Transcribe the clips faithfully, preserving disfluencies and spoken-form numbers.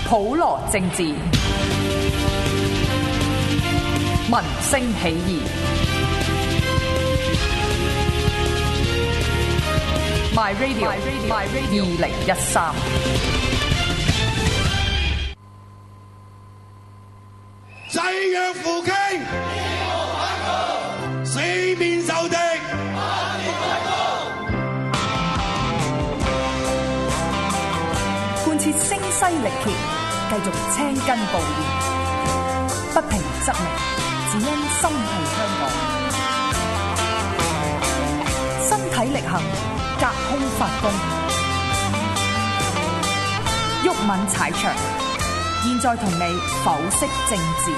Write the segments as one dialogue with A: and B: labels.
A: 普羅政治，民聲起義。My Radio， My Radio， 二零一三。
B: 濟弱扶傾，四面受敵，
A: 貫徹聲嘶力竭，繼續青筋暴現，不平則鳴，只因心繫香港。身體力行，隔空發功，毓民踩場。現在同你剖析政治。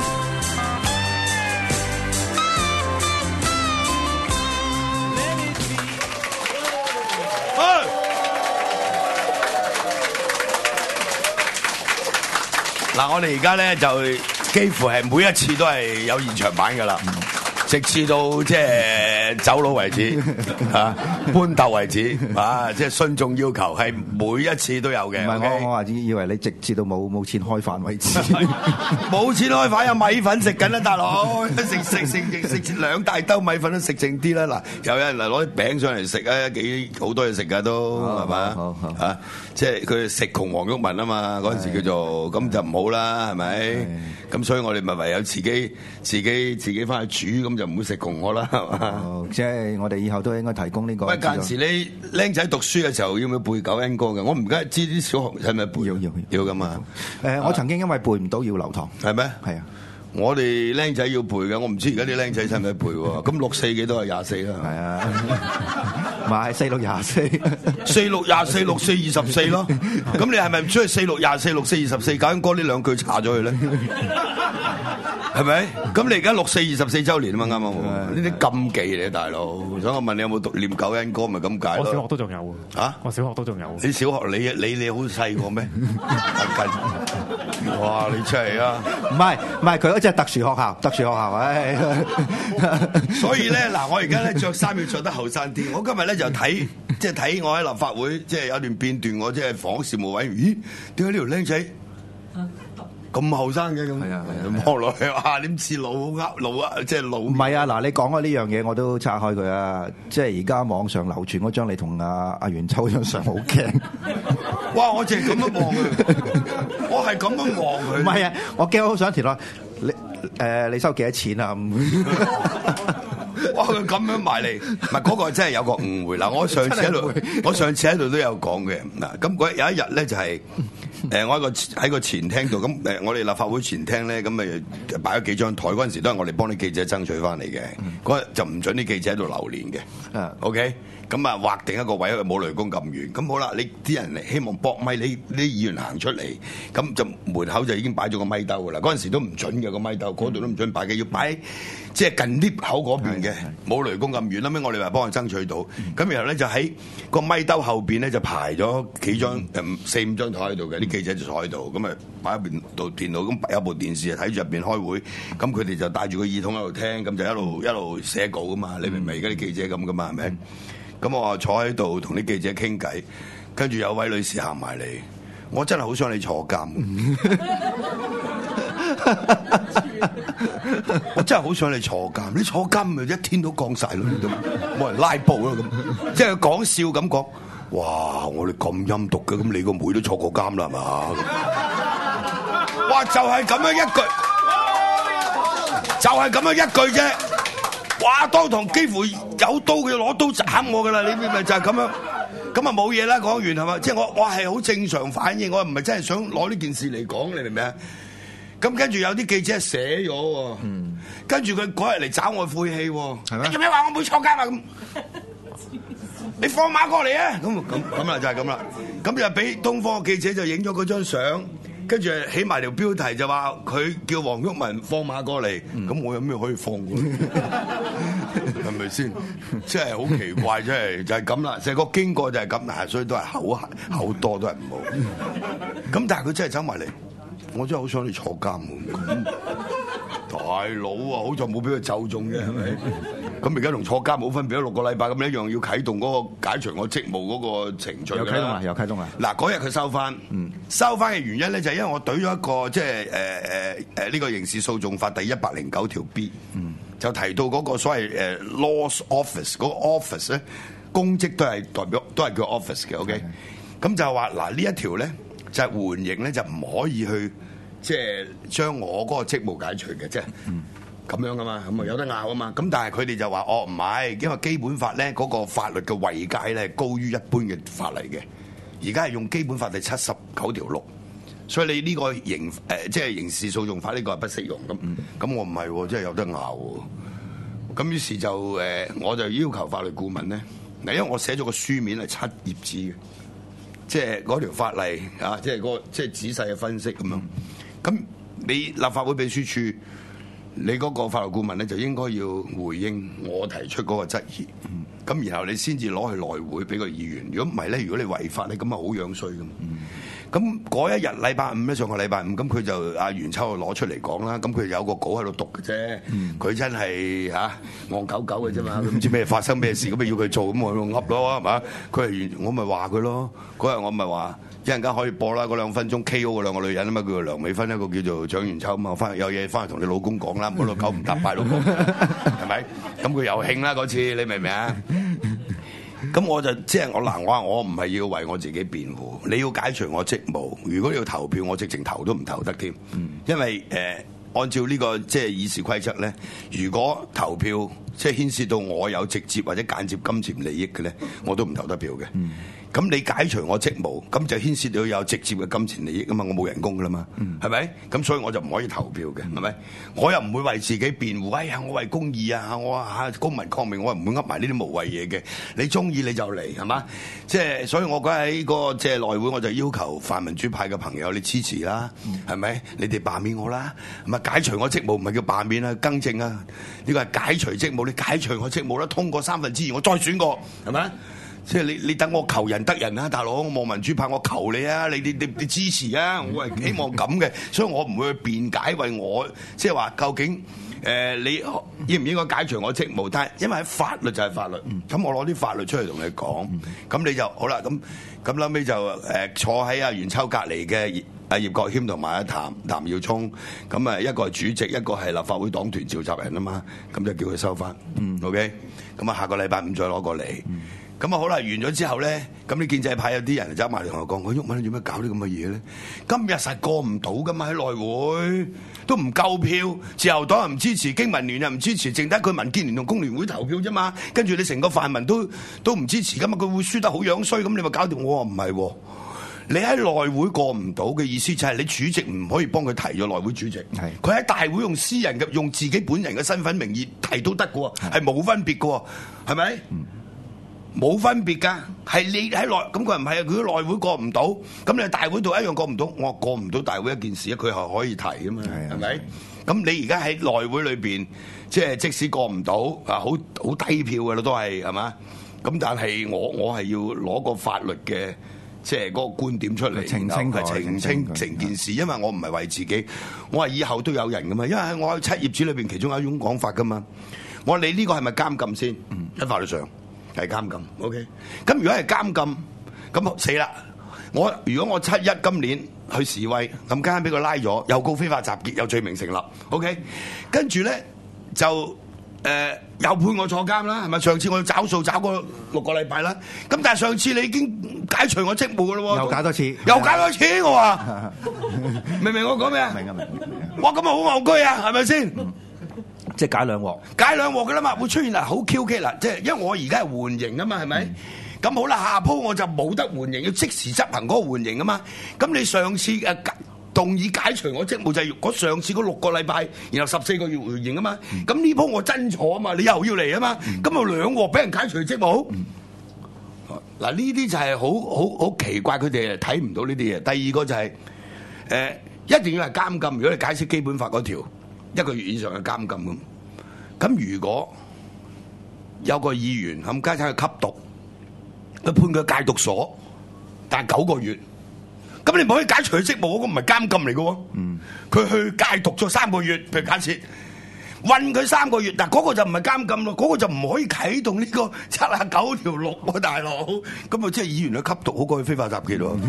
B: 嗱，我哋而家咧就幾乎係每一次都係有現場版噶啦，直至到即係走佬為止，嚇搬竇為止，啊！即係信眾要求係每一次都有嘅。
C: 唔係我我話以為你直至到冇冇錢開飯為止，
B: 冇錢開飯有米粉食緊啦，大佬食食食食食兩大兜米粉都食剩啲啦。嗱，有人嚟攞啲餅上嚟食啊，幾好多嘢食噶都係嘛嚇？即係佢食窮黃毓民啊嘛，嗰陣時叫做咁就唔好啦，係咪？咁所以我哋咪唯有自己自己自己翻去煮，咁就唔會食窮我啦，係嘛？
C: 即係我哋以後都應該提供呢個。
B: 喂，間時你僆仔讀書嘅時候要唔要背九因歌嘅？我唔梗係知啲小學係咪背？
C: 要要
B: 要噶嘛？
C: 誒，我曾經因為背唔到要留堂，
B: 係咩？
C: 係啊。
B: 我哋僆仔要背嘅，我唔知而家啲僆仔使唔使背喎？咁六四幾都係廿四啦。
C: 係啊，唔係四六廿四，
B: 四六廿四，六四二十四咯。咁你係咪唔出去四六廿四，六四二十四？九因歌呢兩句查咗佢咧，係咪？咁你而家六四二十四週年啊嘛，啱啱？呢啲禁忌嚟，大佬。所以我問你有冇讀念九因歌，咪咁解咯？
D: 我小學都仲有啊！我小學都仲有。
B: 你小學你你你好細個咩？哇！你真係啊！
C: 唔係唔係，佢嗰隻係特殊學校，特殊學校唉。
B: 所以咧，嗱，我而家咧著衫要着得後生啲。我今日咧就睇，即係睇我喺立法會，即係有段片段，我即係房屋事務委員。咦？點解呢條僆仔咁後生嘅咁？係啊，望落去啊，點似老呃老啊，即係老。唔
C: 係啊，嗱，你講開呢樣嘢，我都拆開佢啊。即係而家網上流傳嗰張你同阿阿袁秋張相好驚。
B: 哇！我淨係咁樣望佢，我係咁樣望佢。
C: 唔係啊，我驚好想填落你誒、呃，你收幾多錢啊？
B: 哇！佢咁樣埋嚟，唔係嗰個真係有個誤會。嗱，我上次喺度，我上次喺度都有講嘅。嗱，咁嗰有一日咧就係、是、誒，我喺個喺個前廳度，咁誒，我哋立法會前廳咧，咁咪擺咗幾張台。嗰陣時都係我哋幫啲記者爭取翻嚟嘅。嗰日就唔準啲記者喺度留連嘅。啊，OK。咁啊，劃定一個位，冇雷公咁遠。咁好啦，你啲人嚟希望搏咪，你啲議員行出嚟，咁就門口就已經擺咗個咪兜噶啦。嗰陣時都唔準嘅個咪兜，嗰度都唔準擺嘅，要擺即係近 lift 口嗰邊嘅，冇雷公咁遠啦。咁我哋話幫佢爭取到，咁然後咧就喺個咪兜後邊咧就排咗幾張誒四五張台喺度嘅，啲記者就坐喺度，咁啊擺一邊度電腦，咁有部電視啊睇住入邊開會，咁佢哋就帶住個耳筒喺度聽，咁就一路一路寫稿噶嘛。你明唔明？而家啲記者咁噶嘛，係咪？咁我坐喺度同啲記者傾偈，跟住有位女士行埋嚟，我真係好想你坐監，我真係好想你坐監，你坐監咪一天都降晒咯，冇人拉布咯咁，即係講笑咁講，哇！我哋咁陰毒嘅，咁你個妹都坐過監啦係嘛？哇！就係咁樣一句，就係咁樣一句啫。哇！當堂幾乎有刀，佢攞刀斬我噶啦！你咪就係咁樣，咁啊冇嘢啦。講完係嘛？即係我我係好正常反應，我唔係真係想攞呢件事嚟講，你明唔明啊？咁跟住有啲記者寫咗，嗯、跟住佢嗰日嚟找我晦氣，係咪？你做咩話我冇坐監啊？咁你放馬過嚟啊！咁咁咁啦，就係咁啦。咁就俾東方嘅記者就影咗嗰張相。跟住起埋條標題就話佢叫黃毓民放馬過嚟，咁、嗯、我有咩可以放過？係咪先？真係好奇怪，真係就係咁啦。成個經過就係咁啦，所以都係口口多都係唔好。咁但係佢真係走埋嚟，我真係好想你坐監喎。大佬啊，好在冇俾佢就中嘅，係咪？ 咁而家同坐監冇分別，六個禮拜咁一樣要啟動嗰個解除我職務嗰個程序。
C: 有啟動啦，有啟動啦。
B: 嗱，嗰日佢收翻，嗯、收翻嘅原因咧就係因為我懟咗一個即係誒誒誒呢個刑事訴訟法第一百零九條 B，、嗯、就提到嗰個所謂誒 law office 嗰個 office 咧，公職都係代表都係叫 office 嘅。OK，咁、嗯、就話嗱呢一條咧就係緩刑咧就唔可以去即係將我嗰個職務解除嘅，即係。嗯咁樣噶嘛，咁啊有得拗啊嘛，咁但係佢哋就話哦唔係，因為基本法咧嗰個法律嘅位階咧高於一般嘅法例嘅，而家係用基本法第七十九條六，所以你呢個刑誒、呃、即係刑事訴訟法呢個係不適用咁，咁、嗯、我唔係喎，即係有得拗喎，咁於是就誒、呃、我就要求法律顧問咧，嗱因為我寫咗個書面係七頁紙嘅，即係嗰條法例啊，即係、嗰個即係仔細嘅分析咁樣，咁你立法會秘書處。你嗰個法律顧問咧就應該要回應我提出嗰個質疑，咁、嗯、然後你先至攞去內會俾個議員。如果唔係咧，如果你違法咧，咁啊好樣衰噶嘛。咁嗰、嗯、一日禮拜五咧，上個禮拜五，咁佢就阿袁秋就攞出嚟講啦。咁佢有個稿喺度讀嘅啫，佢、嗯、真係嚇戇狗狗嘅啫嘛，唔知咩發生咩事，咁咪要佢做，咁我噏咯，係嘛？佢係完，我咪話佢咯。嗰日我咪話。一陣間可以播啦，嗰兩分鐘 K O 嗰兩個女人啊嘛，叫做梁美芬，一個叫做蔣元秋啊嘛，翻有嘢翻去同你老公講啦，唔好老九唔搭八老公，係咪？咁佢又興啦嗰次，你明唔明啊？咁我就即係我嗱，我話我唔係要為我自己辯護，你要解除我職務，如果你要投票，我直情投都唔投得添，因為誒、呃、按照呢、這個即係議事規則咧，如果投票即係牽涉到我有直接或者間接金錢利益嘅咧，我都唔投得票嘅。咁你解除我職務，咁就牽涉到有直接嘅金錢利益啊嘛，我冇人工噶啦嘛，係咪、嗯？咁所以我就唔可以投票嘅，係咪、嗯？我又唔會為自己辯護，哎呀，我為公義啊，我啊公民抗命，我唔會噏埋呢啲無謂嘢嘅。你中意你就嚟，係嘛？即係所以我嗰日喺個即係內會，我就要求泛民主派嘅朋友你支持啦，係咪、嗯？你哋罷免我啦，唔係解除我職務，唔係叫罷免啊，更正啊，呢個係解除職務，你解除我職務啦，通過三分之二，我再選過，係咪？即係你你等我求人得人啊，大佬，我望民主派，我求你啊，你你你你支持啊，我係希望咁嘅，所以我唔會去辯解為我即係話究竟誒、呃、你應唔應該解除我職務？但係因為喺法律就係法律，咁、嗯、我攞啲法律出嚟同你講，咁、嗯、你就好啦。咁咁後尾就誒、呃、坐喺阿袁秋隔離嘅阿葉國謙同埋阿譚譚耀聰，咁啊一個係主席，一個係立法會黨團召集人啊嘛，咁就叫佢收翻。嗯、OK，咁啊下個禮拜五再攞過嚟。嗯咁啊好啦，完咗之後咧，咁啲建制派有啲人走埋嚟同我講：我毓民你做咩搞啲咁嘅嘢咧？今日實過唔到噶嘛，喺內會都唔夠票，自由黨又唔支持，經民聯又唔支持，剩低佢民建聯同工聯會投票啫嘛。跟住你成個泛民都都唔支持，咁啊佢會輸得好樣衰，咁你咪搞掂。我話唔係喎，你喺內會過唔到嘅意思就係你主席唔可以幫佢提咗內會主席，佢喺是大會用私人嘅用自己本人嘅身份名義提都得嘅喎，係冇是分別嘅喎，係咪？嗯冇分別㗎，係你喺內咁佢唔係啊，佢內會過唔到，咁你喺大會度一樣過唔到。我話過唔到大會一件事啊，佢係可以提㗎嘛，係咪？咁你而家喺內會裏邊，即係即使過唔到啊，好好低票㗎啦，都係係嘛？咁但係我我係要攞個法律嘅即係嗰個觀點出嚟，澄清澄清成件事，因為我唔係為自己，我話以後都有人㗎嘛，因為我喺七頁紙裏邊其中有一種講法㗎嘛。我話你呢個係咪監禁先？喺法律上。係監禁 ，OK。咁如果係監禁，咁死啦！我如果我七一今年去示威，咁間間俾佢拉咗，又告非法集結，又罪名成立 ，OK。跟住咧就誒、呃、又判我坐監啦，係咪？上次我要找數找過六個禮拜啦，咁但係上次你已經解除我職務噶咯喎，
C: 又解多次，
B: 又解多次，我話明唔明我講咩啊？明啊明。哇，咁啊好戇居啊，係咪先？
C: 即係解兩鑊，
B: 解兩鑊嘅啦嘛，會出現啦，好 Q K 啦，即係因為我而家係緩刑啊嘛，係咪？咁、嗯、好啦，下鋪我就冇得緩刑，要即時執行嗰個緩刑啊嘛。咁你上次誒動議解除我職務就係嗰上次嗰六個禮拜，然後十四個月緩刑啊嘛。咁呢鋪我真坐啊嘛，你又要嚟啊嘛。咁啊、嗯、兩鑊俾人解除職務。嗱呢啲就係好好好奇怪，佢哋睇唔到呢啲嘢。第二個就係、是、誒、呃、一定要係監禁，如果你解釋基本法嗰條。一個月以上嘅監禁咁，咁如果有個議員冚家鏟去吸毒，佢判佢戒毒所，但係九個月，咁你唔可以解除佢職務，嗰個唔係監禁嚟嘅喎。嗯，佢去戒毒咗三個月，譬如假設， 韞佢三個月，嗱嗰個就唔係監禁咯，嗰、嗰個就唔可以啟動呢個七十九條六喎，大佬，咁啊即係議員去吸毒好過去非法集結咯。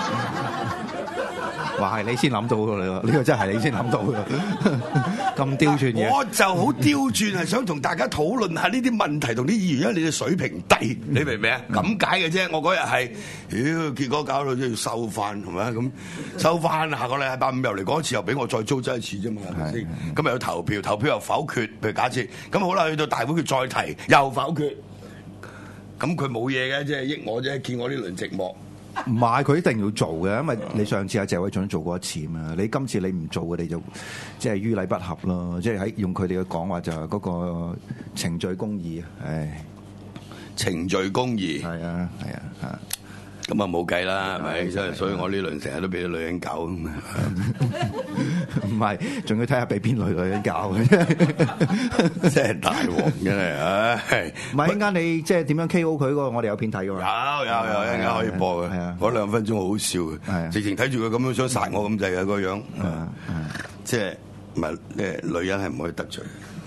C: 話係你先諗到㗎，呢、呢個真係你先諗到㗎，咁刁鑽嘅。
B: 我就好刁鑽，係想同大家討論下呢啲問題，同啲議員，因為你哋水平低，你明唔明啊？咁解嘅啫。我嗰日係，妖結果搞到都要收翻，係咪咁收翻，下個禮拜五又嚟講一次，又俾我再租真一次啫嘛，係咪先？咁又有投票，投票又否決，譬如假設，咁好啦，去到大會佢再提又否決，咁佢冇嘢嘅，即係益我啫，見我呢輪寂寞。
C: 唔係，佢一定要做嘅，因為你上次阿謝偉俊做過一次嘛，你今次你唔做嘅，你就即係於理不合咯。即係喺用佢哋嘅講話就係嗰個程序公義啊，唉，
B: 程序公義
C: 係啊係啊嚇。
B: 咁啊冇計啦，係咪？所以所以我呢輪成日都俾啲女人搞，唔
C: 係，仲要睇下俾邊類女人搞嘅，
B: 真係大鑊，真係，唉！
C: 唔係，陣間你即係點樣 K O 佢嗰個，我哋有片睇㗎嘛？
B: 有有有，一陣間可以播嘅，
C: 係啊，
B: 嗰兩分鐘好好笑嘅，直情睇住佢咁樣想殺我咁滯嘅個樣，即係唔係誒女人係唔可以得罪。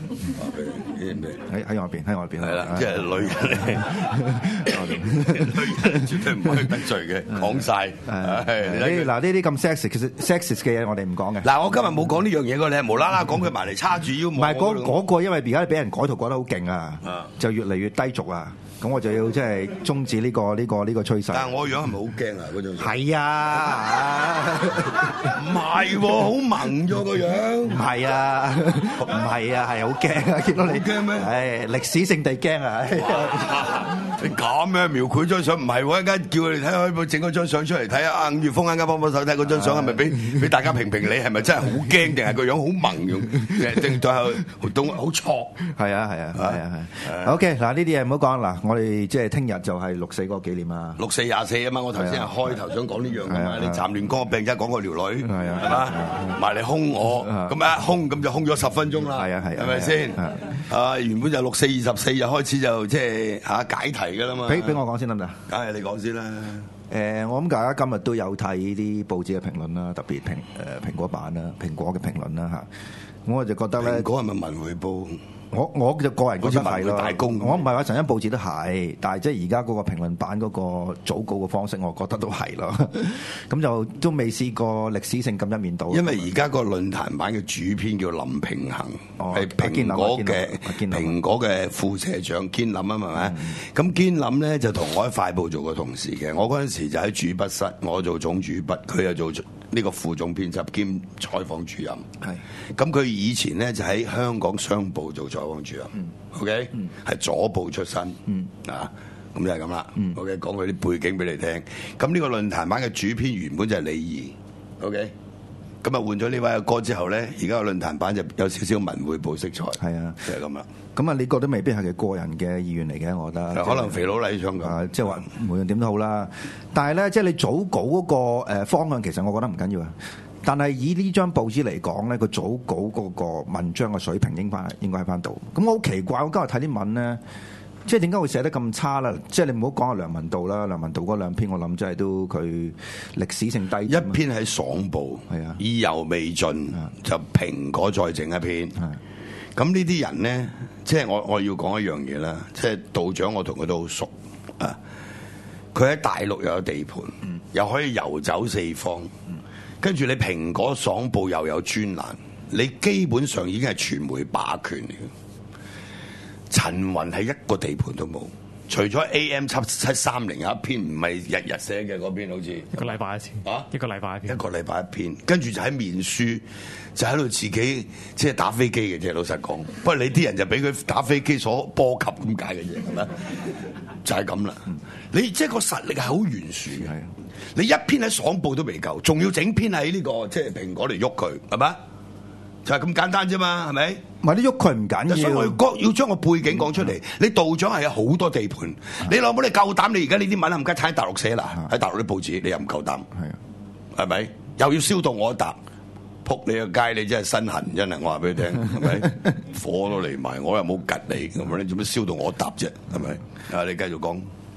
C: 喺喺外邊，喺外邊
B: 係啦，即係女人嚟，女人絕對唔可以得罪嘅，講晒。
C: 嗱呢啲咁 sexist，其實 sexist 嘅嘢我哋唔講嘅。
B: 嗱，我今日冇講呢樣嘢，你係無啦啦講佢埋嚟叉住腰。唔
C: 係嗰嗰個，因為而家俾人改圖改得好勁啊，就越嚟越低俗啊。咁我就要即係終止呢個呢個呢個趨勢。
B: 但係我樣係咪好驚啊？嗰種
C: 係啊，
B: 唔係喎，好萌咗個樣。
C: 唔係啊，唔係啊，係好驚啊！見到你
B: 驚咩？
C: 係歷史性地驚啊！
B: 你咁樣描繪張相唔係喎，一陣間叫佢哋睇下，可以整嗰張相出嚟睇下。阿伍月峰一陣間幫幫手睇嗰張相係咪俾俾大家評評理？係咪真係好驚定係個樣好萌用？定都係好錯？
C: 係啊係啊係啊係。OK 嗱，呢啲嘢唔好講嗱。我哋即係聽日就係六四嗰個紀念啊！
B: 六四廿四啊嘛，我頭先係開頭想講呢樣㗎嘛，你暫亂講個病，而家講個條女係啊，係嘛？埋嚟兇我，咁一兇咁就兇咗十分鐘啦，係啊係，係咪先？啊原本就六四二十四日開始就即係嚇解題㗎啦嘛。俾俾我講先得唔得？梗係你講先啦。
C: 誒，我諗大家今日都有睇啲報紙嘅評論啦，特別蘋誒蘋果版啦，蘋果嘅評論啦嚇。我就覺得咧，
B: 蘋果係咪文匯報？
C: 我我就個人覺得係咯，
B: 大公
C: 我唔係話成張報紙都係，但係即係而家嗰個評論版嗰個組稿嘅方式，我覺得都係咯。咁就都未試過歷史性咁一面倒。因為
B: 而家個論壇版嘅主編叫林平衡，係、哦、蘋果嘅蘋果嘅副社長堅林啊，係咪？咁堅林咧就同我喺快報做過同事嘅，我嗰陣時就喺主筆室，我做總主筆，佢又做呢個副總編輯兼採訪主任。係咁，佢以前咧就喺香港商報做採訪主任。嗯、OK，係、嗯、左報出身。嗯、啊，咁就係咁啦。嗯、OK，講佢啲背景俾你聽。咁呢個論壇版嘅主編原本就係李儀。OK，咁啊換咗呢位阿哥之後咧，而家個論壇版就有少少文匯報色彩。係啊，就係咁啦。
C: 咁啊，你覺得未必係佢個人嘅意願嚟嘅，我覺得。
B: 可能肥佬黎唱㗎，
C: 即係話無論點都好啦。但係咧，即係你組稿嗰個誒方向，其實我覺得唔緊要啊。但係以呢張報紙嚟講咧，個組稿嗰個文章嘅水平應該應該喺翻度。咁我好奇怪，我今日睇啲文咧，即係點解會寫得咁差啦？即係你唔好講阿梁文道啦，梁文道嗰兩篇我諗真係都佢歷史性低。
B: 一篇喺爽報，係啊，意猶未盡，就蘋果再整一篇。咁呢啲人咧，即係我我要講一樣嘢啦，即係道長我同佢都好熟啊。佢喺大陸又有地盤，嗯、又可以遊走四方。嗯跟住你蘋果爽報又有專欄，你基本上已經係傳媒霸權嚟嘅。陳雲係一個地盤都冇，除咗 A M 七七三零有一篇唔係日日寫嘅嗰篇，好似
D: 一個禮拜一次啊，一個禮拜一篇，
B: 一個禮拜一篇。跟住就喺面書，就喺度自己即係打飛機嘅啫。老實講，不過你啲人就俾佢打飛機所波及咁解嘅啫，係咪？就係咁啦。你即係個實力係好懸殊嘅。你一篇喺爽報都未夠，仲要整篇喺呢、這個即係蘋果嚟喐佢，係咪？就係、是、咁簡單啫嘛，係咪？
C: 唔係你喐佢唔緊要，
B: 所以我要要將個背景講出嚟。嗯、你道長係有好多地盤，嗯、你老母你夠膽？你而家呢啲文唔該睇喺大陸寫啦，喺、嗯、大陸啲報紙你又唔夠膽，係啊，係咪？又要燒到我一笪，撲你個街你真係身痕，真係我話俾你聽，係咪？火都嚟埋，我又冇吉你，咁你做咩燒到我一笪啫？係咪？啊，你繼續講。
C: 唔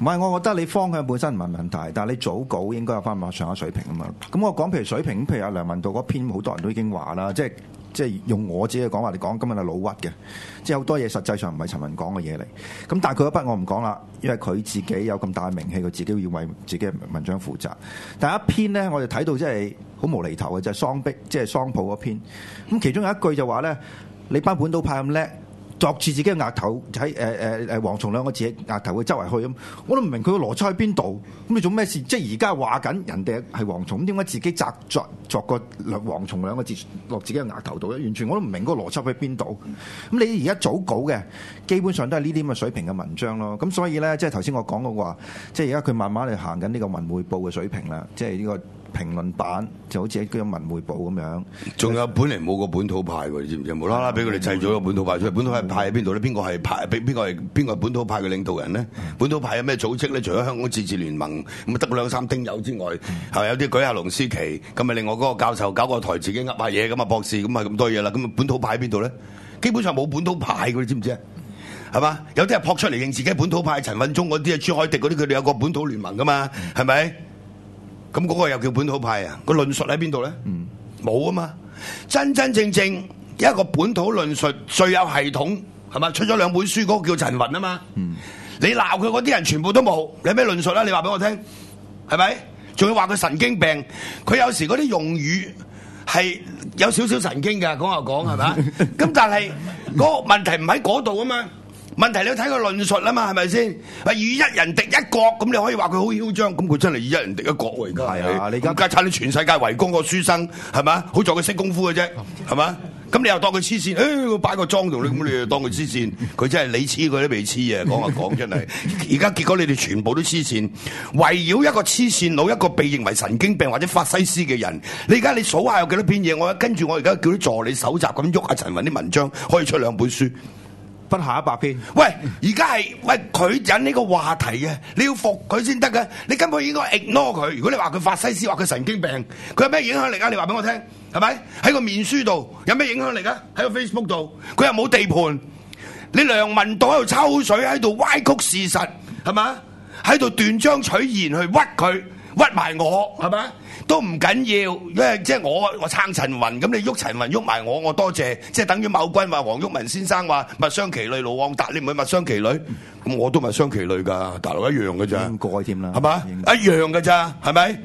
C: 唔係，我覺得你方向本身唔係問題，但係你組稿應該有翻咁上下水平啊嘛。咁我講譬如水平，譬如阿梁文道嗰篇，好多人都已經話啦，即係即係用我自己嘅講話嚟講，今日係老屈嘅，即係好多嘢實際上唔係陳雲講嘅嘢嚟。咁但係佢嗰筆我唔講啦，因為佢自己有咁大名氣，佢自己要為自己嘅文章負責。但係一篇咧，我哋睇到即係好無厘頭嘅，就係、是、桑壁，即係桑普嗰篇。咁其中有一句就話咧，你班本土派咁叻，作住自己嘅額頭喺誒誒誒蝗蟲兩個字喺額頭嘅周圍去咁，我都唔明佢個邏輯喺邊度。咁你做咩事？即係而家話緊人哋係蝗蟲，咁點解自己摘作作個蝗蟲兩個字落自己嘅額頭度咧？完全我都唔明嗰個邏輯喺邊度。咁你而家組稿嘅基本上都係呢啲咁嘅水平嘅文章咯。咁所以咧，即係頭先我講嘅話，即係而家佢慢慢嚟行緊呢個文匯報嘅水平啦。即係呢個評論版就好似喺嗰個文匯報咁樣。
B: 仲有本嚟冇個本土派喎，你知唔知？無啦啦俾佢哋製咗個本土派出嚟。本土派派喺邊度咧？邊個係派？邊個係邊個係本土派嘅領導人咧？本土派有咩組織咧？除咗香港自治聯盟咁得兩三丁友之外，係咪有啲舉下龍獅旗？咁咪另外嗰個教授搞個台自己噏下嘢咁啊，博士咁啊咁多嘢啦。咁啊本土派喺邊度咧？基本上冇本土派嘅，你知唔知啊？係嘛？有啲係撲出嚟認自己本土派，陳敏忠嗰啲啊，朱凱廸嗰啲，佢哋有個本土聯盟噶嘛？係咪？咁嗰個又叫本土派啊？個論述喺邊度咧？冇啊嘛！真真正正一個本土論述最有系統係嘛？出咗兩本書嗰個叫陳雲啊嘛！嗯、你鬧佢嗰啲人全部都冇，你有咩論述啦？你話俾我聽，係咪？仲要話佢神經病？佢有時嗰啲用語係有少少神經㗎，講下講係咪？咁但係嗰個問題唔喺嗰度啊嘛！問題你要睇佢論述啊嘛，係咪先？話以一人敵一國，咁你可以話佢好囂張，咁佢真係以一人敵一國喎而家。係啊，你而家家產你全世界圍攻個書生，係咪？好在佢識功夫嘅啫，係咪？咁你又當佢黐線？誒、哎，我擺個裝同你，咁你又當佢黐線？佢真係你黐佢都未黐啊！講下講真係，而家結果你哋全部都黐線，圍繞一個黐線佬，一個被認為神經病或者法西斯嘅人。你而家你數下有幾多篇嘢？我跟住我而家叫啲助理搜集咁喐下陳雲啲文章，可以出兩本書。
C: 不下一百篇。
B: 喂，而家係喂佢引呢個話題嘅，你要服佢先得嘅。你根本應該 ignore 佢。如果你話佢法西斯，話佢神經病，佢有咩影響力啊？你話俾我聽，係咪？喺個面書度有咩影響力啊？喺個 Facebook 度，佢又冇地盤。你梁文道喺度抽水，喺度歪曲事實，係咪？喺度斷章取義去屈佢，屈埋我，係咪？都唔緊要，因為即係我我撐陳雲，咁你喐陳雲喐埋我，我多謝，即係等於某君話黃毓民先生話物傷其類，盧旺達你唔係物傷其類，咁我都物傷其類㗎，大陸一樣㗎咋，
C: 應該添啦，
B: 係嘛？一樣㗎咋，係咪？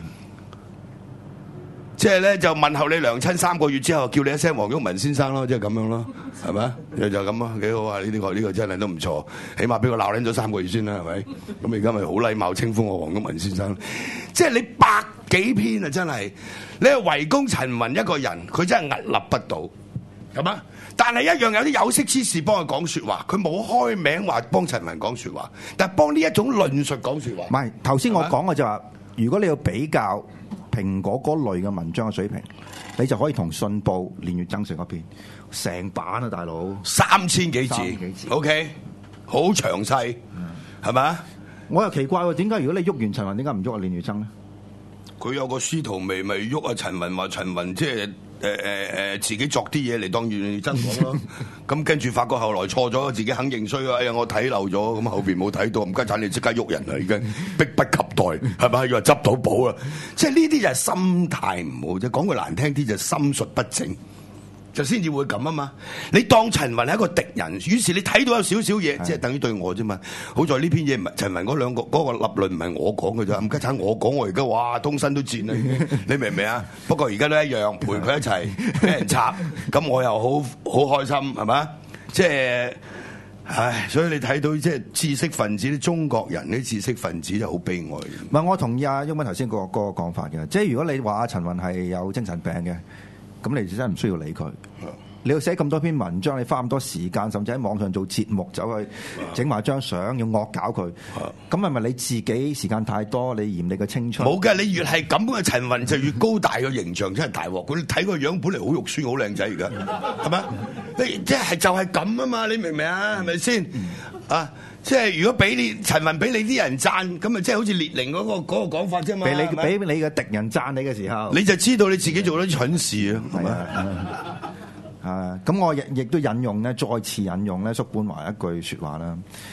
B: 即係咧就問候你娘親三個月之後，叫你一聲黃毓民先生咯，即係咁樣咯，係咪？就就咁啊，幾好啊！呢啲個呢個真係都唔錯，起碼俾我鬧撚咗三個月先啦，係咪？咁而家咪好禮貌稱呼我黃毓民先生，即係你百幾篇啊，真係你係圍攻陳雲一個人，佢真係屹立不倒，係嘛？但係一樣有啲有識之士幫佢講説話，佢冇開名話幫陳雲講説話，但係幫呢一種論述講説話。
C: 唔係頭先我講嘅就話，如果你要比較蘋果嗰類嘅文章嘅水平，你就可以同信報連月增成嗰篇成版啊，大佬
B: 三千幾字，三千幾字 ，OK， 好詳細，係咪啊？
C: 我又奇怪喎，點解如果你喐完陳雲，點解唔喐阿連月增咧？
B: 佢有個司徒微微喐啊，陳雲話陳雲即係誒誒誒自己作啲嘢嚟當連月增講咯，咁跟住發覺後來錯咗，自己肯認衰啊！哎呀，我睇漏咗，咁後邊冇睇到，唔該產你即刻喐人啦，已經迫不及待，係咪？以為執到寶啦，即係呢啲就係心態唔好啫，講句難聽啲就係心術不正。就先至會咁啊嘛！你當陳雲係一個敵人，於是你睇到有少少嘢，即係等於對我啫嘛。好在呢篇嘢唔係陳雲嗰兩個嗰個立論唔係我講嘅咋，唔家產我講，我而家哇通身都戰啦，你明唔明啊？不過而家都一樣陪佢一齊俾人插，咁我又好好開心係嘛？即係唉，所以你睇到即係知識分子啲中國人啲知識分子就好悲哀。
C: 唔係，我同意阿毓民頭先嗰個嗰個講法嘅，即係如果你話阿陳雲係有精神病嘅。咁你真係唔需要理佢。你要寫咁多篇文章，你花咁多時間，甚至喺網上做節目，走去整埋張相，要惡搞佢。咁係咪你自己時間太多？你嫌你個青春？冇
B: 嘅，你越係咁嘅陳雲就越高大嘅形象，真係大鑊。佢睇個樣本嚟好肉酸，好靚仔而家，係咪？你即係就係咁啊嘛？你明唔明啊？係咪先？啊！即係如果俾你陳雲俾你啲人讚，咁啊即係好似列寧嗰個嗰個講法啫嘛。俾你俾你嘅敵人讚你嘅時候，你就知道你自己做咗啲蠢事啊！係啊，啊咁我亦亦都引用咧，再次引用咧叔本華一句説話啦。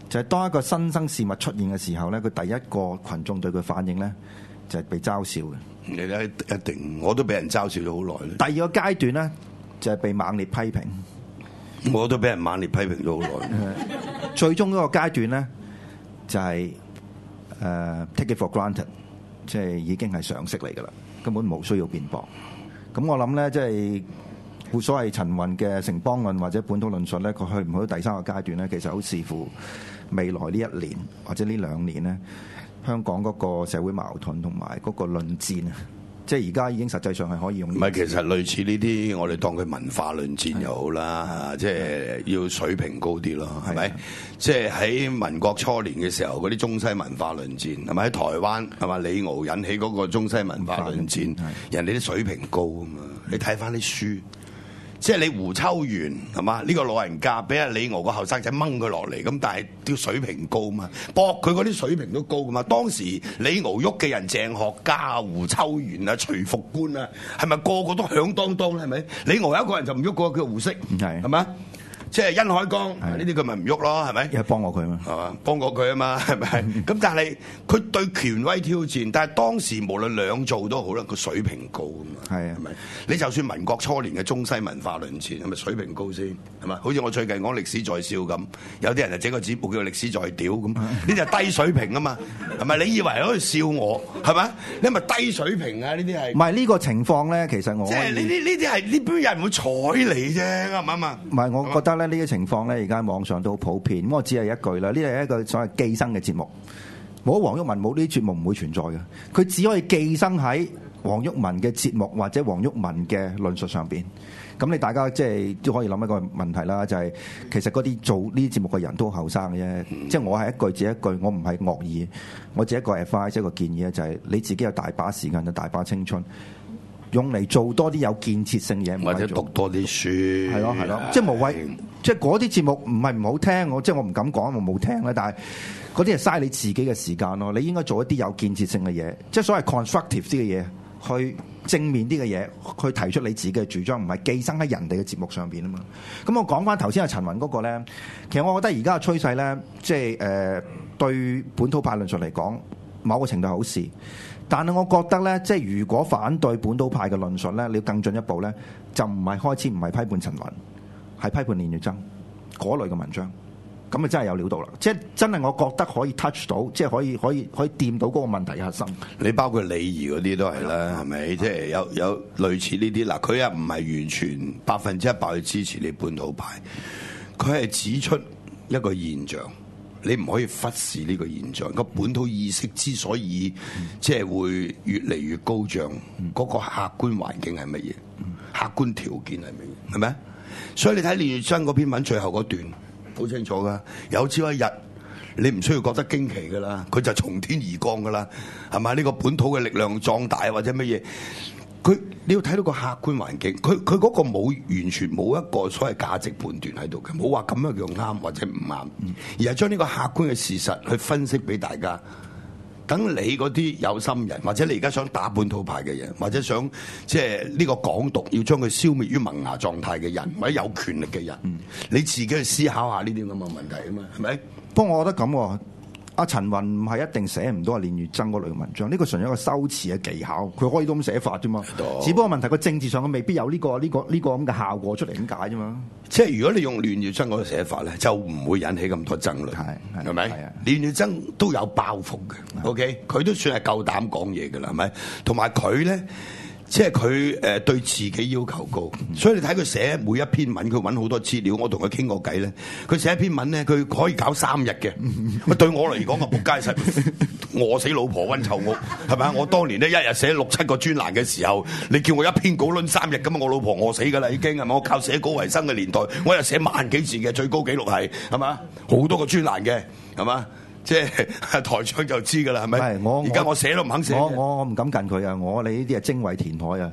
C: 就係、是、當一個新生事物出現嘅時候咧，佢第一個群眾對佢反應咧就係、是、被嘲笑嘅。
B: 你睇一定，我都俾人嘲笑咗好耐。
C: 第二個階段咧就係、是、被猛烈批評，
B: 我都俾人猛烈批評咗好耐。
C: 最終嗰個階段咧就係、是、誒、uh, take it for granted， 即係已經係常識嚟㗎啦，根本冇需要辯駁。咁我諗咧，即係所謂陳雲嘅城邦論或者本土論述咧，佢去唔去到第三個階段咧，其實好視乎未來呢一年或者呢兩年咧，香港嗰個社會矛盾同埋嗰個論戰啊，即係而家已經實際上係可以用。唔
B: 係，其實類似呢啲，我哋當佢文化論戰又好啦，即係要水平高啲咯，係咪？即係喺民國初年嘅時候，嗰啲中西文化論戰，係咪喺台灣係嘛？李敖引起嗰個中西文化論戰，人哋啲水平高啊嘛！你睇翻啲書。即係你胡秋原係嘛？呢、這個老人家俾阿李敖個後生仔掹佢落嚟，咁但係啲水平高嘛，駁佢嗰啲水平都高噶嘛。當時李敖喐嘅人鄭學家、胡秋原啊、徐復觀啊，係咪個個都響當當咧？係咪？李敖有一個人就唔喐過，叫胡適，係係嘛？即係殷海剛呢啲佢咪唔喐咯，係咪？因為
C: 幫過佢嘛，
B: 係嘛？幫過佢啊嘛，係咪？咁但係佢對權威挑戰，但係當時無論兩造都好啦，個水平高啊嘛，係啊，係咪？你就算民國初年嘅中西文化論戰，係咪水平高先？係嘛？好似我最近講歷史在笑咁，有啲人就整個節目叫做歷史在屌咁，呢啲係低水平啊嘛，係咪？你以為喺度笑我係咪？你係咪低水平啊？呢啲係唔
C: 係呢個情況咧？其實我
B: 即係呢啲呢啲係呢邊有人會睬你啫，啱唔啱啊？
C: 唔係，我覺得咧。呢啲情況咧，而家網上都好普遍。咁我只係一句啦，呢係一個所謂寄生嘅節目。冇黃毓民，冇呢啲節目唔會存在嘅。佢只可以寄生喺黃毓民嘅節目或者黃毓民嘅論述上邊。咁你大家即係都可以諗一個問題啦，就係、是、其實嗰啲做呢啲節目嘅人都後生嘅啫。嗯、即係我係一句接一句，我唔係惡意，我只係一個 advice 一個建議咧，就係、是、你自己有大把時間，有大把青春。用嚟做多啲有建設性嘢，
B: 或者讀多啲書，
C: 係咯係咯，即係無謂，即係嗰啲節目唔係唔好聽，我即係我唔敢講我冇聽啦，但係嗰啲係嘥你自己嘅時間咯。你應該做一啲有建設性嘅嘢，即係所謂 constructive 啲嘅嘢，去正面啲嘅嘢，去提出你自己嘅主張，唔係寄生喺人哋嘅節目上邊啊嘛。咁我講翻頭先阿陳雲嗰個咧，其實我覺得而家嘅趨勢咧，即係誒、呃、對本土派論述嚟講，某個程度係好事。但係我覺得咧，即係如果反對本土派嘅論述咧，你要更進一步咧，就唔係開始唔係批判陳雲，係批判連月增嗰類嘅文章，咁啊真係有料到啦！即係真係我覺得可以 touch 到，即係可以可以可以掂到嗰個問題嘅核心。
B: 你包括李儀嗰啲都係啦，係咪？即係有有類似呢啲嗱，佢又唔係完全百分之一百去支持你本土派，佢係指出一個現象。你唔可以忽視呢個現象，個本土意識之所以即係會越嚟越高漲，嗰、嗯、個客觀環境係乜嘢？客觀條件係乜嘢？係咪？所以你睇連月增嗰篇文最後嗰段好清楚噶，有朝一日你唔需要覺得驚奇噶啦，佢就從天而降噶啦，係咪？呢、呢個本土嘅力量壯大或者乜嘢？佢你要睇到個客觀環境，佢佢嗰個冇完全冇一個所謂價值判斷喺度嘅，冇話咁樣叫啱或者唔啱，而係將呢個客觀嘅事實去分析俾大家。等你嗰啲有心人，或者你而家想打本土派嘅人，或者想即係呢個港獨要將佢消滅於萌芽狀態嘅人，或者有權力嘅人，嗯、你自己去思考下呢啲咁嘅問題啊嘛，係咪？
C: 不過我覺得咁喎。阿陳雲唔係一定寫唔到阿連月增嗰類嘅文章，呢個純粹一個修辭嘅技巧，佢可以都咁寫法啫嘛。只不過問題個政治上佢未必有呢個呢個呢個咁嘅效果出嚟，點解啫嘛？
B: 即係如果你用連月增嗰個寫法咧，就唔會引起咁多爭論，係係咪？連月增都有包袱嘅 ，OK，佢都算係夠膽講嘢㗎啦，係咪？同埋佢咧。即係佢誒對自己要求高，所以你睇佢寫每一篇文，佢揾好多資料。我同佢傾過偈咧，佢寫一篇文咧，佢可以搞三日嘅。咁對我嚟講啊，仆街實餓死老婆溫臭屋，係咪啊？我當年咧一日寫六七個專欄嘅時候，你叫我一篇稿論三日咁啊，我老婆餓死㗎啦已經係咪？我靠寫稿為生嘅年代，我一日寫萬幾字嘅最高紀錄係係嘛？好多個專欄嘅係嘛？即係台長就知㗎啦，係咪？係我而家我寫都唔肯寫。
C: 我我我唔敢近佢啊！我哋呢啲係精衛填海啊！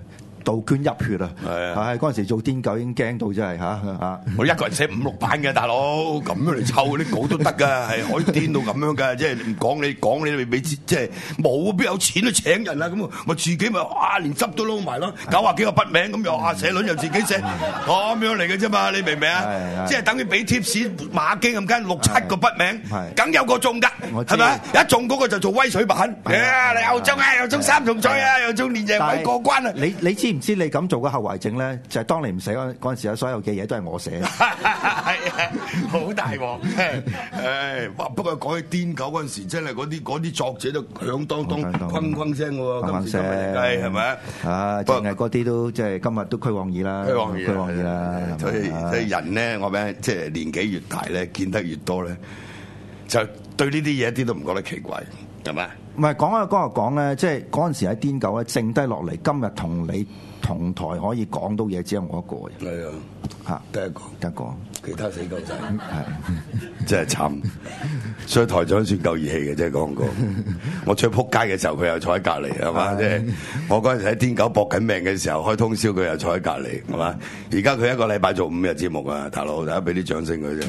C: 杜鵑入血啊！
B: 係啊
C: 係嗰陣時做癲狗已經驚到真係嚇嚇。
B: 我一個人寫五六版嘅大佬，咁樣嚟湊啲稿都得㗎，係可以癲到咁樣㗎，即係唔講你講你未俾即係冇邊有錢去請人啊咁咪自己咪哇連執都撈埋咯，九啊幾個筆名咁又啊寫輪又自己寫，咁樣嚟嘅啫嘛，你明唔明啊？即係等於俾貼士馬經咁間六七個筆名，梗有個中㗎，係咪？一中嗰個就做威水版，啊你又中啊又中三重彩啊又中連贏位過關啊！
C: 你你知唔知你咁做嘅後遺症咧？就係當你唔寫嗰嗰陣時咧，所有嘅嘢都係我寫。
B: 係啊，好大鑊！誒，不過講起癲狗嗰陣時，真係嗰啲嗰啲作者都響當當、轟轟聲嘅喎，今時今日計係咪啊？
C: 啊，淨係嗰啲都即係今日都驅往耳啦，
B: 驅往耳，
C: 驅往耳啦。
B: 所以所以人咧，我諗即係年紀越大咧，見得越多咧，就對呢啲嘢一啲都唔覺得奇怪，係咪？
C: 唔係講下講下講咧，即係嗰陣時喺癲狗咧，剩低落嚟，今日同你同台可以講到嘢，只有我一個嘅。
B: 係啊，
C: 嚇，
B: 得一個，
C: 得一個，
B: 其他死狗仔，
C: 係
B: 真係慘。所以台長算夠義氣嘅，真係講過。我出去撲街嘅時候，佢又坐喺隔離，係嘛？即係我嗰陣時喺癲狗搏緊命嘅時候，開通宵佢又坐喺隔離，係嘛？而家佢一個禮拜做五日節目啊，大佬，大家俾啲掌聲佢啫。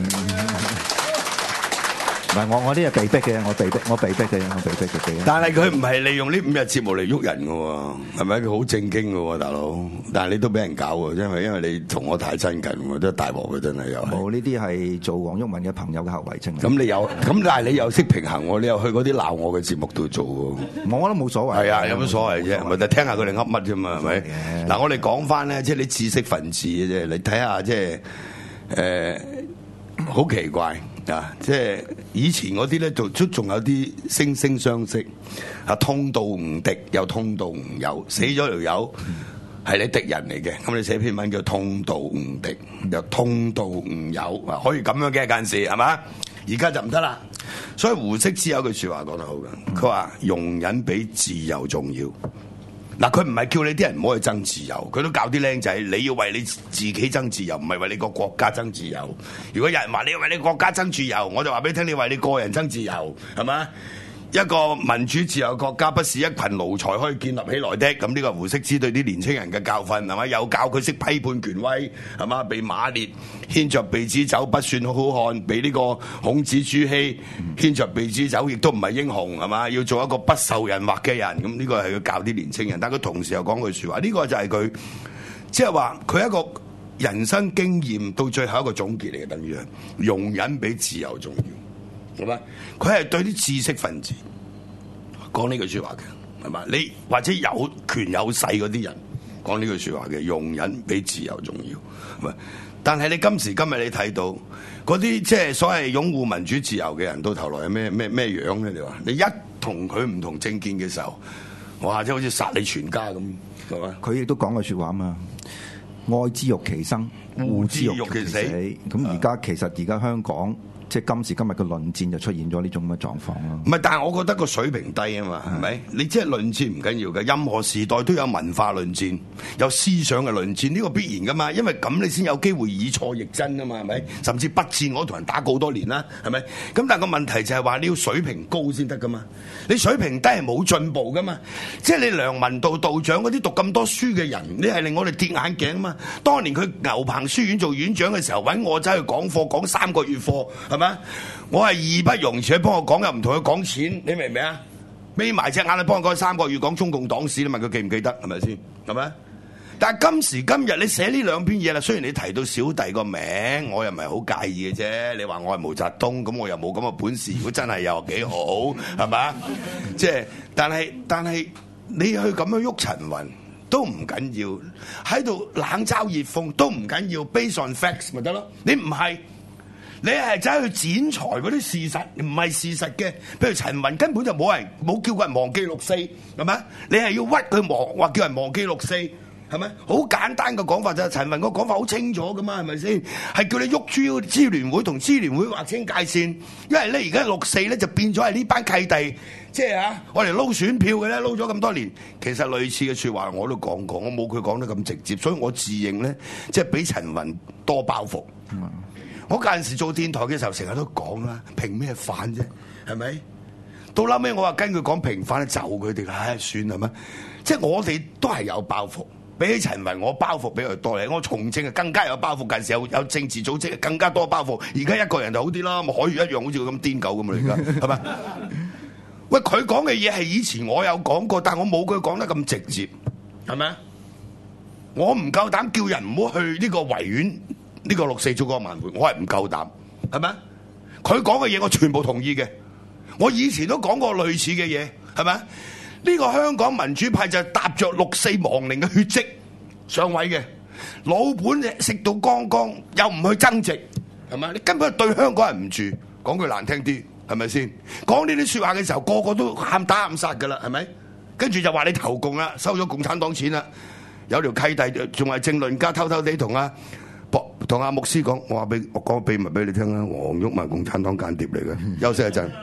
C: 唔係我我呢係被逼嘅，我被逼我被逼嘅，我被逼嘅。
B: 但係佢唔係利用呢五日節目嚟喐人嘅喎，係咪？佢好正經嘅喎，大佬。但係你都俾人搞喎，因為因為你同我太親近喎，都大鑊嘅真係又。
C: 冇呢啲係做黃毓民嘅朋友嘅後遺症。
B: 咁你有咁，但係你又識平衡喎，你又去嗰啲鬧我嘅節目度做喎。
C: 我覺得冇所謂。
B: 係啊，有乜所謂啫？咪就聽下佢哋噏乜啫嘛，係咪？嗱，我哋講翻咧，即係你知識分子嘅啫，你睇下即係誒，好奇怪。啊！即係以前嗰啲咧，就都仲有啲惺惺相惜，啊通道唔敵又通道唔友，死咗條友係你敵人嚟嘅，咁你寫篇文叫通道唔敵又通道唔友，啊可以咁樣嘅件事係嘛？而家就唔得啦，所以胡適之有句説話講得好嘅，佢話容忍比自由重要。嗱，佢唔係叫你啲人唔好去爭自由，佢都教啲僆仔，你要為你自己爭自由，唔係為你個國家爭自由。如果有人話你要為你國家爭自由，我就話俾你聽，你為你個人爭自由，係嘛？一個民主自由國家不是一群奴才可以建立起來的。咁呢個胡適之對啲年青人嘅教訓係嘛？又教佢識批判權威係嘛？被馬列牽着鼻子走不算好漢，被呢個孔子朱熹牽着鼻子走亦都唔係英雄係嘛？要做一個不受人惑嘅人。咁呢個係佢教啲年青人，但係佢同時又講句説話，呢、這個就係佢即係話佢一個人生經驗到最後一個總結嚟嘅，等於容忍比自由重要。係嘛？佢係對啲知識分子講呢句説話嘅，係嘛？你或者有權有勢嗰啲人講呢句説話嘅，容忍比自由重要，係咪？但係你今時今日你睇到嗰啲即係所謂擁護民主自由嘅人，到頭來係咩咩咩樣咧？你話你一同佢唔同政見嘅時候，哇！即係好似殺你全家咁，係嘛？
C: 佢亦都講句説話啊嘛，愛之欲其生，惡之欲其死。咁而家其實而家香港。即係今時今日嘅論戰就出現咗呢種咁嘅狀況咯。
B: 唔係，但係我覺得個水平低啊嘛，係咪？你即係論戰唔緊要嘅，任何時代都有文化論戰，有思想嘅論戰，呢個必然噶嘛。因為咁你先有機會以錯易真啊嘛，係咪？甚至不戰我同人打過好多年啦，係咪？咁但係個問題就係話你要水平高先得噶嘛。你水平低係冇進步噶嘛。即係你梁文道道長嗰啲讀咁多書嘅人，你係令我哋跌眼鏡啊嘛。當年佢牛棚書院做院長嘅時候，揾我走去講課，講三個月課。係咪？我係義不容辭，幫我講又唔同佢講錢，你明唔明啊？眯埋隻眼，你幫我講三個月講中共黨史，你問佢記唔記得？係咪先？係咪？但係今時今日你寫呢兩篇嘢啦，雖然你提到小弟個名，我又唔係好介意嘅啫。你話我係毛澤東，咁我又冇咁嘅本事。如果真係又幾好，係咪？即係，但係但係你去咁樣喐陳雲都唔緊要，喺度冷嘲熱諷都唔緊要 ，based on facts 咪得咯？你唔係。你係走去剪裁嗰啲事實，唔係事實嘅。譬如陳雲根本就冇人冇叫過人忘記六四，係咪？你係要屈佢忘，話叫人忘記六四，係咪？好簡單嘅講法就係陳雲個講法好清楚噶嘛，係咪先？係叫你喐住支聯會同支聯會劃清界線，因為咧而家六四咧就變咗係呢班契弟，即係啊，我哋撈選票嘅咧，撈咗咁多年。其實類似嘅説話我都講過，我冇佢講得咁直接，所以我自認咧即係比陳雲多包袱。嗯我嗰陣時做電台嘅時候，成日都講啦，平咩反啫？係咪？到後尾我話跟佢講平反，就佢哋，唉，算係咩？即係我哋都係有包袱， 比起陳雲，我包袱比佢多嘅。我從政啊更加有包袱，近時有有政治組織更加多包袱。而家一個人就好啲啦，咪海魚一樣，好似佢咁癲狗咁啊！而家係咪？喂，佢講嘅嘢係以前我有講過，但我冇佢講得咁直接，係咪？我唔夠膽叫人唔好去呢個維園呢、呢個六四燭光晚會，我係唔夠膽，係咪？佢講嘅嘢我全部同意嘅，我以前都講過類似嘅嘢，係咪？呢個香港民主派就係踏着六四亡靈嘅血跡上位嘅，老本食到光光，又唔去增值，係咪？你根本係對香港人唔住，講句難聽啲，係咪先？講呢啲説話嘅時候，個個都喊打喊殺㗎啦，係咪？跟住就話你投共啦，收咗共產黨錢啦，有條契弟仲係政論家，偷偷地同阿同阿牧師講，我話俾我講個秘密俾你聽啦，黃毓民共產黨間諜嚟嘅，休息一陣。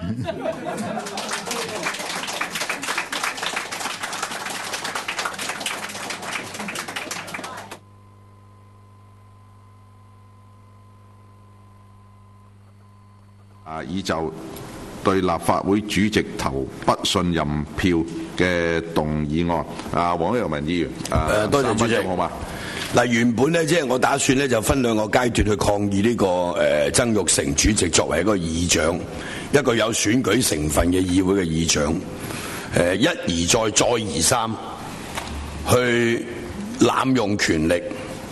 E: 啊！已就對立法會主席投不信任票嘅動議案，啊，黃毓民議員，誒，
B: 多謝主席，
E: 好嘛？
B: 嗱，原本咧，即係我打算咧，就分兩個階段去抗議呢個誒曾鈺成主席作為一個議長，一個有選舉成分嘅議會嘅議長，誒一而再，再而三去濫用權力，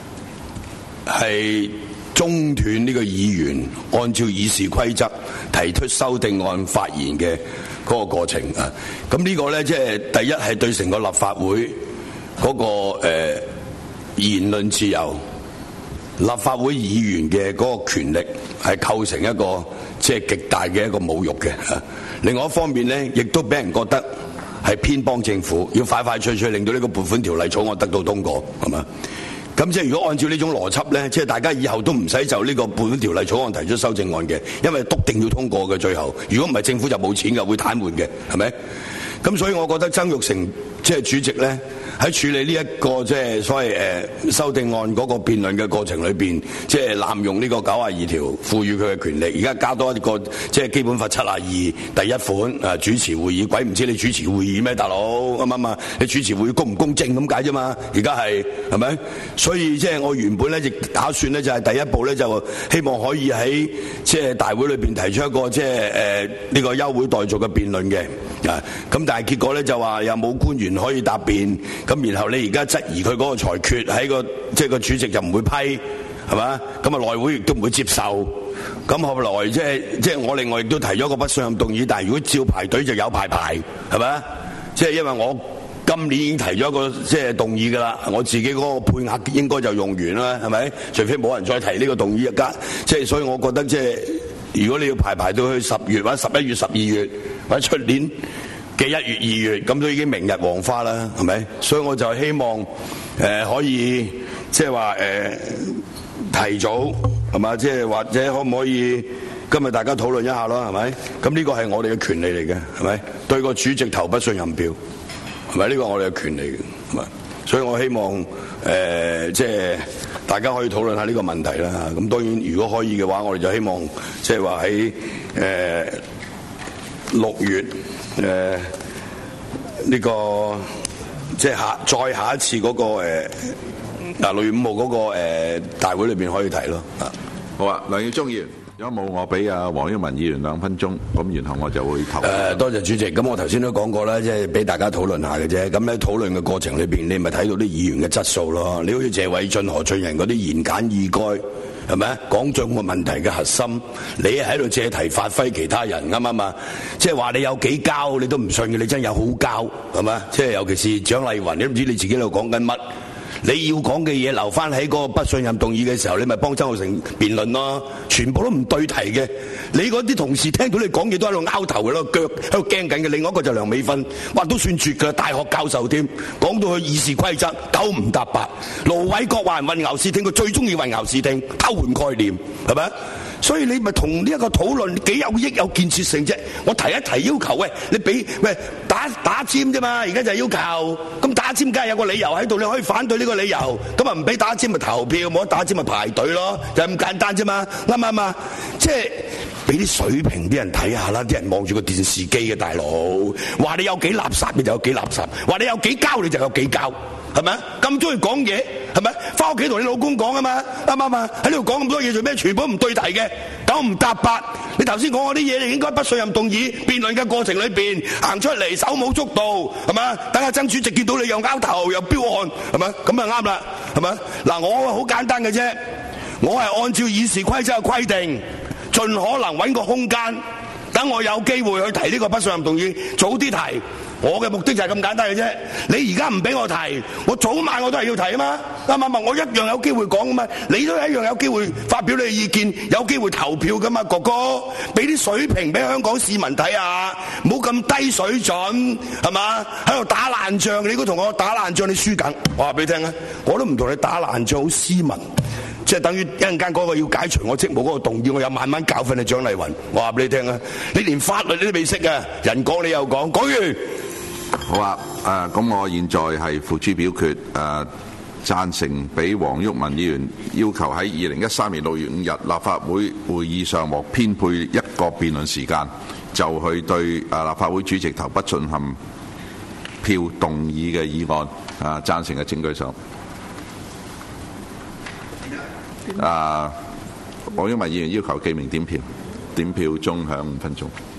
B: 係中斷呢個議員按照議事規則提出修訂案發言嘅嗰個過程啊！咁呢個咧，即係第一係對成個立法會嗰個誒言論自由、立法會議員嘅嗰個權力係構成一個即係極大嘅一個侮辱嘅。另外一方面咧，亦都俾人覺得係偏幫政府，要快快脆脆令到呢個撥款條例草案得到通過，係嘛？咁即係如果按照呢種邏輯咧，即係大家以後都唔使就呢個撥款條例草案提出修正案嘅，因為篤定要通過嘅最後。如果唔係政府就冇錢嘅，會癱瘓嘅，係咪？咁所以我覺得曾鈺成即係主席咧，喺處理呢一個即係所謂誒修訂案嗰個辯論嘅過程裏邊，即係濫用呢個九十二條賦予佢嘅權力，而家加多一個即係基本法七十二第一款啊，主持會議，鬼唔知你主持會議咩，大佬啱唔啱啊？你主持會議公唔公正咁解啫嘛？而家係係咪？所以即係我原本咧亦打算咧就係第一步咧就希望可以喺即係大會裏邊提出一個即係誒呢個休會待續嘅辯論嘅啊，咁但係結果咧就話又冇官員可以答辯。咁然後你而家質疑佢嗰個裁決喺個即係個主席就唔會批，係嘛？咁啊內會亦都唔會接受。咁後來即係即係我另外亦都提咗個不信任動議，但係如果照排隊就有排排，係咪？即係因為我今年已經提咗一個即係動議㗎啦，我自己嗰個配額應該就用完啦，係咪？除非冇人再提呢個動議一家，即係所以我覺得即係如果你要排排到去十月或者十一月、十二月或者出年嘅一月、二月，咁都已經明日黃花啦，係咪？所以我就希望誒、呃、可以即係話誒提早係嘛，即係或者可唔可以今日大家討論一下咯，係咪？咁呢個係我哋嘅權利嚟嘅，係咪？對個主席投不信任票，係咪？呢個我哋嘅權利嘅，係咪？所以我希望誒、呃、即係大家可以討論下呢個問題啦。咁當然如果可以嘅話，我哋就希望即係話喺誒六月。誒呢、呃這個即係下再下一次嗰、那個誒嗱六月五號嗰個誒、呃、大會裏邊可以提咯。啊，
E: 好啊，梁耀忠議員，有冇我俾阿黃毓民議員兩分鐘，咁然後我就會投。誒、
B: 呃，多謝主席。咁我頭先都講過啦，即係俾大家討論下嘅啫。咁喺討論嘅過程裏邊，你咪睇到啲議員嘅質素咯。你好似謝偉俊、何俊仁嗰啲言簡意賅。係咪啊？講中個問題嘅核心，你喺度借題發揮其他人啱唔啱啊？即係話你有幾膠，你都唔信嘅，你真有好膠係咪？即係尤其是蔣麗芸，你都唔知你自己喺度講緊乜。你要講嘅嘢留翻喺嗰個不信任動議嘅時候，你咪幫曾鈺成辯論咯。全部都唔對題嘅，你嗰啲同事聽到你講嘢都喺度拗頭嘅咯，腳喺度驚緊嘅。另外一個就梁美芬，哇都算絕嘅，大學教授添，講到佢議事規則九唔搭八。盧偉國話人混淆視聽，佢最中意混淆視聽，偷換概念係咪？所以你咪同呢一個討論幾有益有建設性啫。我提一提要求，喂，你俾喂打打尖啫嘛，而家就係要求。咁打尖梗係有個理由喺度，你可以反對呢個理由。咁啊唔俾打尖咪投票，冇得打尖咪排隊咯，就係咁簡單啫嘛，啱唔啱啊？即係俾啲水平啲人睇下啦，啲人望住個電視機嘅大佬，話你有幾垃圾你就有幾垃圾，話你有幾膠你就有幾膠。 係咪啊？咁中意講嘢，係咪？翻屋企同你老公講啊嘛，啱唔啱啊？喺呢度講咁多嘢做咩？全部都唔對題嘅，九唔搭八。你頭先講嗰啲嘢，你應該不信任動議辯論嘅過程裏邊行出嚟，手舞足蹈，係嘛？等阿曾主席見到你又拗頭又飆汗，係咪？咁啊啱啦，係咪？嗱，我好簡單嘅啫，我係按照議事規則嘅規定，盡可能揾個空間，等我有機會去提呢個不信任動議，早啲提。我嘅目的就係咁簡單嘅啫。你而家唔俾我提，我早晚我都係要提啊嘛。啱唔啱？我一樣有機會講噶嘛。你都一樣有機會發表你嘅意見，有機會投票噶嘛。哥哥，俾啲水平俾香港市民睇下，唔好咁低水準，係嘛？喺度打爛仗，你如果同我打爛仗，你輸緊。我話俾你聽啊，我都唔同你打爛仗，好斯文。即係等於一陣間嗰個要解除我職務嗰個動議，我有慢慢教訓你蔣麗芸。我話俾你聽啊，你連法律你都未識啊，人講你又講，講完。
E: 好啊，誒、呃，咁我現在係付諸表決，誒、呃，贊成俾黃毓民議員要求喺二零一三年六月五日立法會會議上獲編配一個辯論時間，就去對誒、呃、立法會主席投不信任票動議嘅議案，啊、呃，贊成嘅請舉手。啊、呃，黃毓民議員要求記名點票，點票鐘響五分鐘。